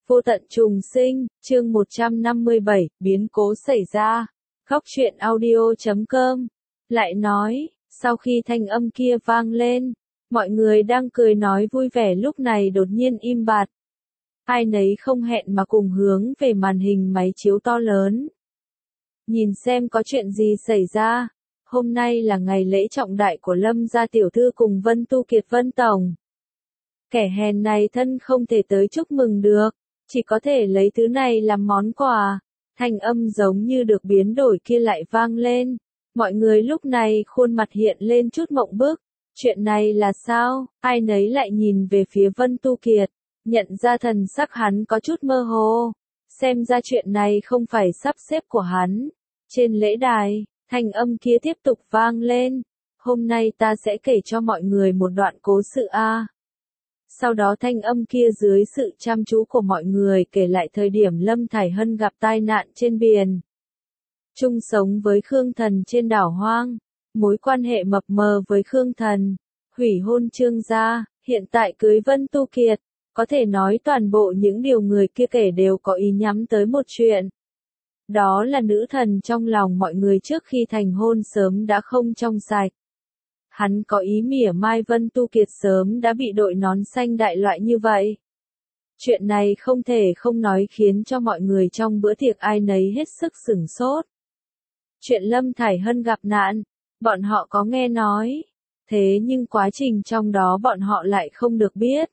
Vô tận trùng sinh, chương 157, biến cố xảy ra. Góc truyện audio.com lại nói, sau khi thanh âm kia vang lên, mọi người đang cười nói vui vẻ lúc này đột nhiên im bặt. Ai nấy không hẹn mà cùng hướng về màn hình máy chiếu to lớn. Nhìn xem có chuyện gì xảy ra. Hôm nay là ngày lễ trọng đại của Lâm gia tiểu thư cùng Vân Tu Kiệt Vân Tổng. Kẻ hèn này thân không thể tới chúc mừng được, chỉ có thể lấy thứ này làm món quà. Thanh âm giống như được biến đổi kia lại vang lên. Mọi người lúc này khuôn mặt hiện lên chút mộng bức. Chuyện này là sao? Ai nấy lại nhìn về phía Vân Tu Kiệt, nhận ra thần sắc hắn có chút mơ hồ. Xem ra chuyện này không phải sắp xếp của hắn. Trên lễ đài, thanh âm kia tiếp tục vang lên. Hôm nay ta sẽ kể cho mọi người một đoạn cố sự a. Sau đó thanh âm kia dưới sự chăm chú của mọi người kể lại thời điểm Lâm Thải Hân gặp tai nạn trên biển. Chung sống với Khương Thần trên đảo hoang, mối quan hệ mập mờ với Khương Thần, hủy hôn Trương gia, hiện tại cưới Vân Tu Kiệt, có thể nói toàn bộ những điều người kia kể đều có ý nhắm tới một chuyện. Đó là nữ thần trong lòng mọi người trước khi thành hôn sớm đã không trong sạch. Hắn có ý mỉa mai Vân Tu Kiệt sớm đã bị đội nón xanh đại loại như vậy. Chuyện này không thể không nói khiến cho mọi người trong bữa tiệc ai nấy hết sức sửng sốt. Chuyện Lâm Thải Hân gặp nạn, bọn họ có nghe nói, thế nhưng quá trình trong đó bọn họ lại không được biết.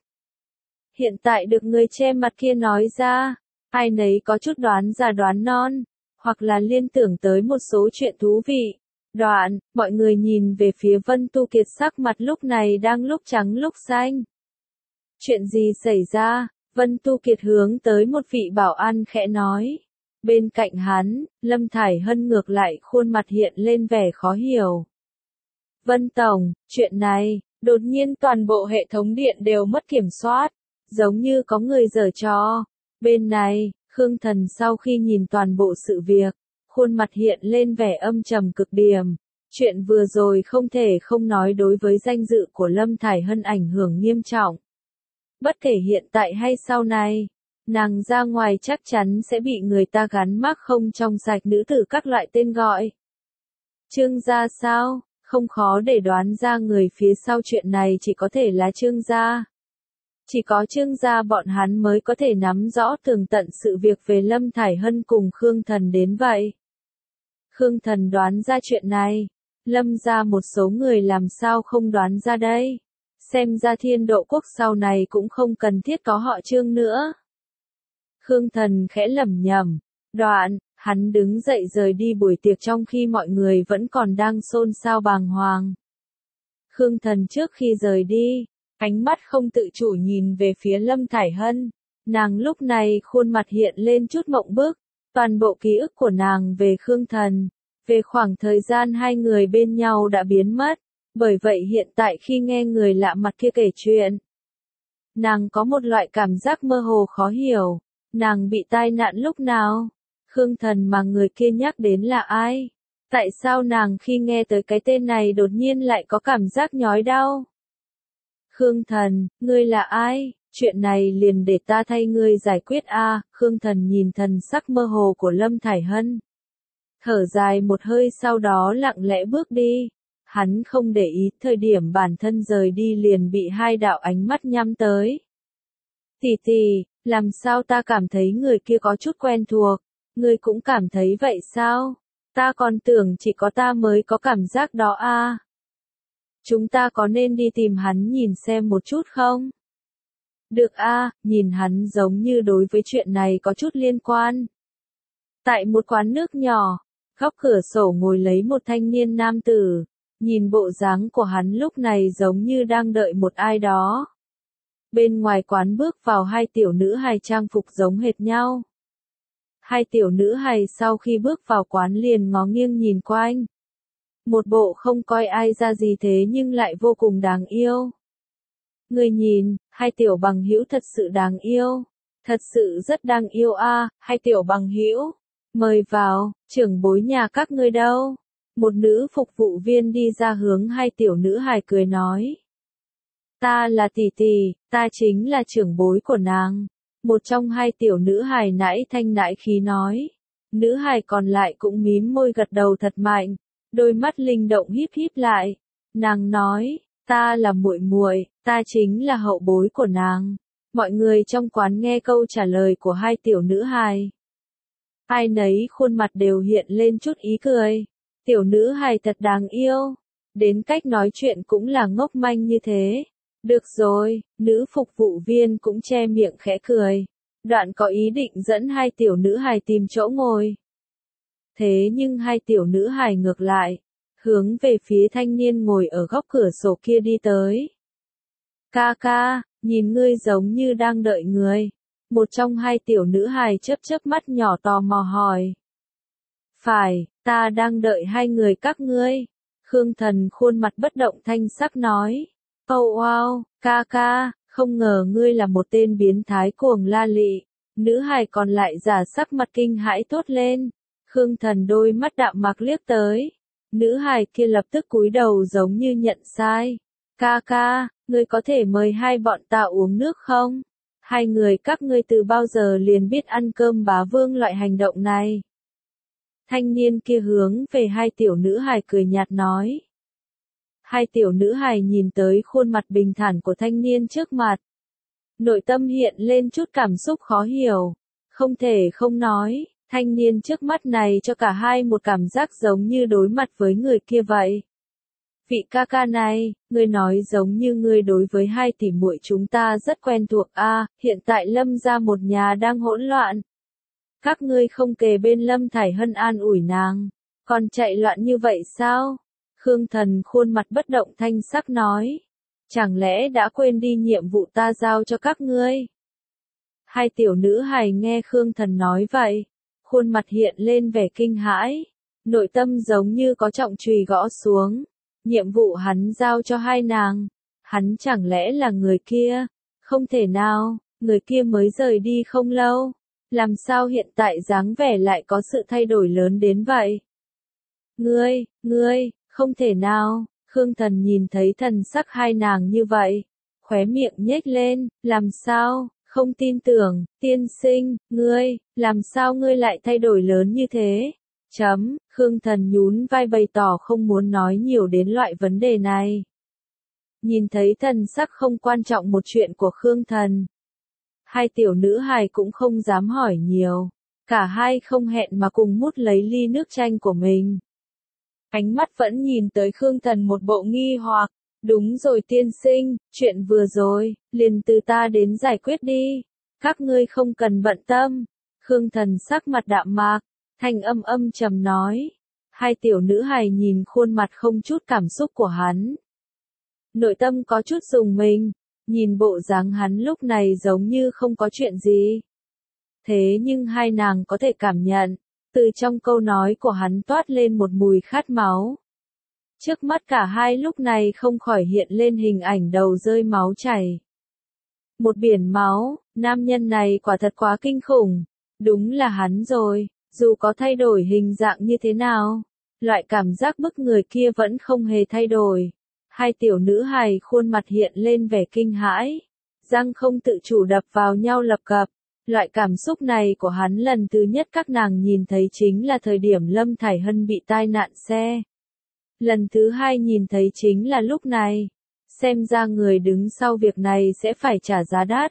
Hiện tại được người che mặt kia nói ra, ai nấy có chút đoán già đoán non, hoặc là liên tưởng tới một số chuyện thú vị. Đoạn, mọi người nhìn về phía Vân Tu Kiệt sắc mặt lúc này đang lúc trắng lúc xanh. Chuyện gì xảy ra? Vân Tu Kiệt hướng tới một vị bảo an khẽ nói. Bên cạnh hắn, Lâm Thải Hân ngược lại khuôn mặt hiện lên vẻ khó hiểu. Vân Tổng, chuyện này, đột nhiên toàn bộ hệ thống điện đều mất kiểm soát, giống như có người giở trò. Bên này, Khương Thần sau khi nhìn toàn bộ sự việc, khuôn mặt hiện lên vẻ âm trầm cực điểm. Chuyện vừa rồi không thể không nói đối với danh dự của Lâm Thải Hân ảnh hưởng nghiêm trọng. Bất kể hiện tại hay sau này, nàng ra ngoài chắc chắn sẽ bị người ta gắn mác không trong sạch nữ tử các loại tên gọi. Trương gia sao? Không khó để đoán ra người phía sau chuyện này chỉ có thể là Trương gia. Chỉ có Trương gia bọn hắn mới có thể nắm rõ tường tận sự việc về Lâm Thải Hân cùng Khương Thần đến vậy. Khương Thần đoán ra chuyện này, Lâm gia một số người làm sao không đoán ra đây. Xem ra Thiên Độ Quốc sau này cũng không cần thiết có họ Trương nữa. Khương Thần khẽ lẩm nhẩm, đoạn, hắn đứng dậy rời đi buổi tiệc trong khi mọi người vẫn còn đang xôn xao bàng hoàng. Khương Thần trước khi rời đi, ánh mắt không tự chủ nhìn về phía Lâm Thải Hân. Nàng lúc này khuôn mặt hiện lên chút mộng bức, toàn bộ ký ức của nàng về Khương Thần, về khoảng thời gian hai người bên nhau đã biến mất. Bởi vậy hiện tại khi nghe người lạ mặt kia kể chuyện, nàng có một loại cảm giác mơ hồ khó hiểu. Nàng bị tai nạn lúc nào? Khương Thần mà người kia nhắc đến là ai? Tại sao nàng khi nghe tới cái tên này đột nhiên lại có cảm giác nhói đau? Khương Thần, ngươi là ai? Chuyện này liền để ta thay ngươi giải quyết a. Khương Thần nhìn thần sắc mơ hồ của Lâm Thải Hân, thở dài một hơi sau đó lặng lẽ bước đi. Hắn không để ý thời điểm bản thân rời đi liền bị hai đạo ánh mắt nhắm tới. Tỷ tỷ, làm sao ta cảm thấy người kia có chút quen thuộc, ngươi cũng cảm thấy vậy sao? Ta còn tưởng chỉ có ta mới có cảm giác đó a. Chúng ta có nên đi tìm hắn nhìn xem một chút không? Được a, nhìn hắn giống như đối với chuyện này có chút liên quan. Tại một quán nước nhỏ, góc cửa sổ ngồi lấy một thanh niên nam tử. Nhìn bộ dáng của hắn lúc này giống như đang đợi một ai đó. Bên ngoài quán bước vào hai tiểu nữ hài trang phục giống hệt nhau. Hai tiểu nữ hài sau khi bước vào quán liền ngó nghiêng nhìn quanh. Một bộ không coi ai ra gì thế nhưng lại vô cùng đáng yêu. Người nhìn, hai tiểu bằng hữu thật sự đáng yêu. Thật sự rất đáng yêu a, hai tiểu bằng hữu. Mời vào, trưởng bối nhà các ngươi đâu? Một nữ phục vụ viên đi ra hướng hai tiểu nữ hài cười nói. Ta là tỷ tỷ, ta chính là trưởng bối của nàng. Một trong hai tiểu nữ hài nãi thanh nãi khí nói. Nữ hài còn lại cũng mím môi gật đầu thật mạnh, đôi mắt linh động híp híp lại. Nàng nói, ta là muội muội, ta chính là hậu bối của nàng. Mọi người trong quán nghe câu trả lời của hai tiểu nữ hài. Ai nấy khuôn mặt đều hiện lên chút ý cười. Tiểu nữ hài thật đáng yêu. Đến cách nói chuyện cũng là ngốc manh như thế. Được rồi, nữ phục vụ viên cũng che miệng khẽ cười. Đoạn có ý định dẫn hai tiểu nữ hài tìm chỗ ngồi. Thế nhưng hai tiểu nữ hài ngược lại, hướng về phía thanh niên ngồi ở góc cửa sổ kia đi tới. Ca ca, nhìn ngươi giống như đang đợi người. Một trong hai tiểu nữ hài chớp chớp mắt nhỏ tò mò hỏi. Phải, ta đang đợi hai người các ngươi. Khương Thần khuôn mặt bất động thanh sắc nói. Oh wow, ca ca, không ngờ ngươi là một tên biến thái cuồng la lị. Nữ hài còn lại giả sắc mặt kinh hãi thốt lên. Khương Thần đôi mắt đạm mạc liếc tới. Nữ hài kia lập tức cúi đầu giống như nhận sai. Ca ca, ngươi có thể mời hai bọn ta uống nước không? Hai người các ngươi từ bao giờ liền biết ăn cơm bá vương loại hành động này? Thanh niên kia hướng về hai tiểu nữ hài cười nhạt nói. Hai tiểu nữ hài nhìn tới khuôn mặt bình thản của thanh niên trước mặt. Nội tâm hiện lên chút cảm xúc khó hiểu. Không thể không nói, thanh niên trước mắt này cho cả hai một cảm giác giống như đối mặt với người kia vậy. Vị ca ca này, ngươi nói giống như ngươi đối với hai tỷ muội chúng ta rất quen thuộc a. Hiện tại Lâm gia một nhà đang hỗn loạn. Các ngươi không kề bên Lâm Thải Hân an ủi nàng, còn chạy loạn như vậy sao? Khương Thần khuôn mặt bất động thanh sắc nói. Chẳng lẽ đã quên đi nhiệm vụ ta giao cho các ngươi? Hai tiểu nữ hài nghe Khương Thần nói vậy, khuôn mặt hiện lên vẻ kinh hãi, nội tâm giống như có trọng chùy gõ xuống. Nhiệm vụ hắn giao cho hai nàng, hắn chẳng lẽ là người kia? Không thể nào, người kia mới rời đi không lâu, làm sao hiện tại dáng vẻ lại có sự thay đổi lớn đến vậy? Ngươi, không thể nào. Khương Thần nhìn thấy thần sắc hai nàng như vậy, khóe miệng nhếch lên, làm sao, không tin tưởng, tiên sinh, làm sao ngươi lại thay đổi lớn như thế? Khương Thần nhún vai bày tỏ không muốn nói nhiều đến loại vấn đề này. Nhìn thấy thần sắc không quan trọng một chuyện của Khương Thần. Hai tiểu nữ hài cũng không dám hỏi nhiều. Cả hai không hẹn mà cùng mút lấy ly nước chanh của mình. Ánh mắt vẫn nhìn tới Khương Thần một bộ nghi hoặc. Đúng rồi tiên sinh, chuyện vừa rồi, liền từ ta đến giải quyết đi. Các ngươi không cần bận tâm. Khương Thần sắc mặt đạm mạc, thanh âm trầm nói. Hai tiểu nữ hài nhìn khuôn mặt không chút cảm xúc của hắn. Nội tâm có chút rùng mình, nhìn bộ dáng hắn lúc này giống như không có chuyện gì. Thế nhưng hai nàng có thể cảm nhận, từ trong câu nói của hắn toát lên một mùi khát máu. Trước mắt cả hai lúc này không khỏi hiện lên hình ảnh đầu rơi máu chảy. Một biển máu, nam nhân này quả thật quá kinh khủng. Đúng là hắn rồi, dù có thay đổi hình dạng như thế nào, loại cảm giác bức người kia vẫn không hề thay đổi. Hai tiểu nữ hài khuôn mặt hiện lên vẻ kinh hãi, răng không tự chủ đập vào nhau lập cập. Loại cảm xúc này của hắn lần thứ nhất các nàng nhìn thấy chính là thời điểm Lâm Thải Hân bị tai nạn xe. Lần thứ hai nhìn thấy chính là lúc này. Xem ra người đứng sau việc này sẽ phải trả giá đắt.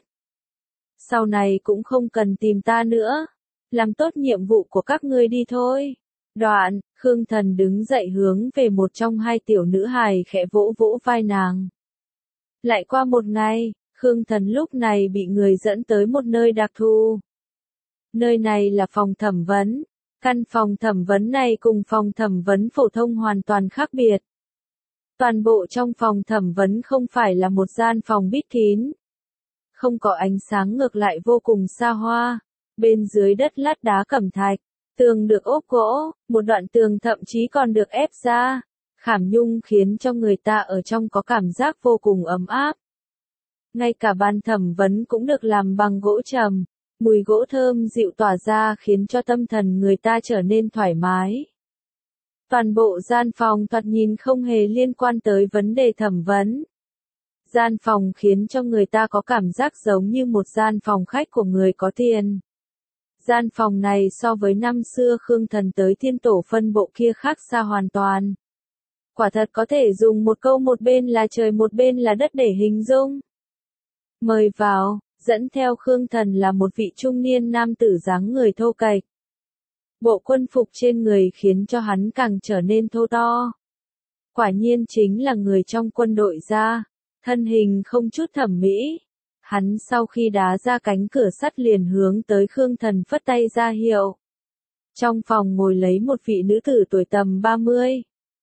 Sau này cũng không cần tìm ta nữa. Làm tốt nhiệm vụ của các ngươi đi thôi. Đoạn, Khương Thần đứng dậy hướng về một trong hai tiểu nữ hài khẽ vỗ vỗ vai nàng. Lại qua một ngày, Khương Thần lúc này bị người dẫn tới một nơi đặc thù. Nơi này là phòng thẩm vấn. Căn phòng thẩm vấn này cùng phòng thẩm vấn phổ thông hoàn toàn khác biệt. Toàn bộ trong phòng thẩm vấn không phải là một gian phòng bít kín. Không có ánh sáng, ngược lại vô cùng xa hoa. Bên dưới đất lát đá cẩm thạch, tường được ốp gỗ, một đoạn tường thậm chí còn được ép ra. Khảm nhung khiến cho người ta ở trong có cảm giác vô cùng ấm áp. Ngay cả bàn thẩm vấn cũng được làm bằng gỗ trầm. Mùi gỗ thơm dịu tỏa ra khiến cho tâm thần người ta trở nên thoải mái. Toàn bộ gian phòng thoạt nhìn không hề liên quan tới vấn đề thẩm vấn. Gian phòng khiến cho người ta có cảm giác giống như một gian phòng khách của người có tiền. Gian phòng này so với năm xưa Khương Thần tới Thiên Tổ phân bộ kia khác xa hoàn toàn. Quả thật có thể dùng một câu một bên là trời một bên là đất để hình dung. Mời vào, dẫn theo Khương Thần là một vị trung niên nam tử dáng người thô kệch. Bộ quân phục trên người khiến cho hắn càng trở nên thô to. Quả nhiên chính là người trong quân đội ra, thân hình không chút thẩm mỹ. Hắn sau khi đá ra cánh cửa sắt liền hướng tới Khương Thần phất tay ra hiệu. Trong phòng ngồi lấy một vị nữ tử tuổi tầm 30.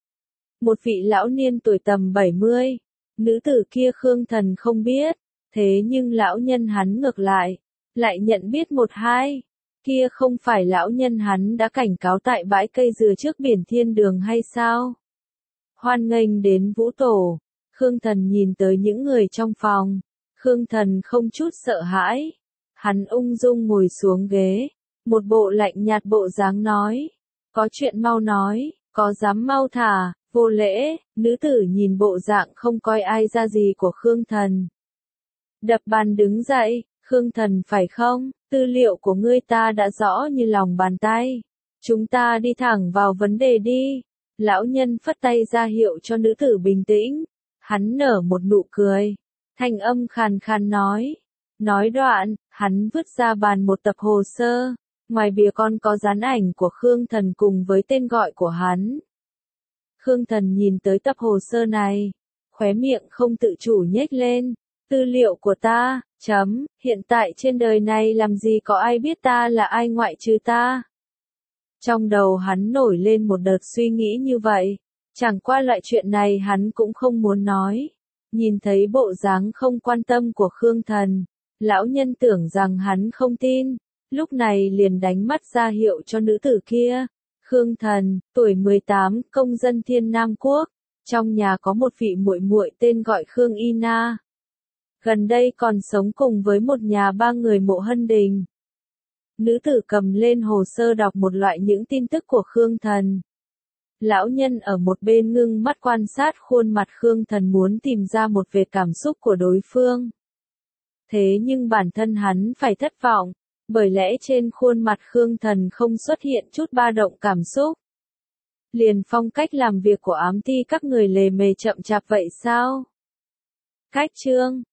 Một vị lão niên tuổi tầm 70. Nữ tử kia Khương Thần không biết, thế nhưng lão nhân hắn ngược lại nhận biết một hai. Kia không phải lão nhân hắn đã cảnh cáo tại bãi cây dừa trước biển Thiên Đường hay sao? Hoan nghênh đến Vũ Tổ. Khương Thần nhìn tới những người trong phòng. Khương Thần không chút sợ hãi. Hắn ung dung ngồi xuống ghế. Một bộ lạnh nhạt bộ dáng nói. Có chuyện mau nói, có dám mau thả, vô lễ. Nữ tử nhìn bộ dạng không coi ai ra gì của Khương Thần. Đập bàn đứng dậy, Khương Thần phải không? Tư liệu của ngươi ta đã rõ như lòng bàn tay. Chúng ta đi thẳng vào vấn đề đi. Lão nhân phất tay ra hiệu cho nữ tử bình tĩnh. Hắn nở một nụ cười. Thanh âm khàn khàn nói. Nói đoạn, hắn vứt ra bàn một tập hồ sơ. Ngoài bìa con có dán ảnh của Khương Thần cùng với tên gọi của hắn. Khương Thần nhìn tới tập hồ sơ này. Khóe miệng không tự chủ nhếch lên. Tư liệu của ta, hiện tại trên đời này làm gì có ai biết ta là ai ngoại trừ ta. Trong đầu hắn nổi lên một đợt suy nghĩ như vậy. Chẳng qua loại chuyện này hắn cũng không muốn nói. Nhìn thấy bộ dáng không quan tâm của Khương Thần, lão nhân tưởng rằng hắn không tin, lúc này liền đánh mắt ra hiệu cho nữ tử kia. Khương Thần, tuổi 18, công dân Thiên Nam Quốc, trong nhà có một vị muội muội tên gọi Khương Y Na. Gần đây còn sống cùng với một nhà ba người Mộ Hân Đình. Nữ tử cầm lên hồ sơ đọc một loại những tin tức của Khương Thần. Lão nhân ở một bên ngưng mắt quan sát khuôn mặt Khương Thần muốn tìm ra một vệt cảm xúc của đối phương. Thế nhưng bản thân hắn phải thất vọng, bởi lẽ trên khuôn mặt Khương Thần không xuất hiện chút ba động cảm xúc. Liền phong cách làm việc của ám ty các người lề mề chậm chạp vậy sao? Cách chương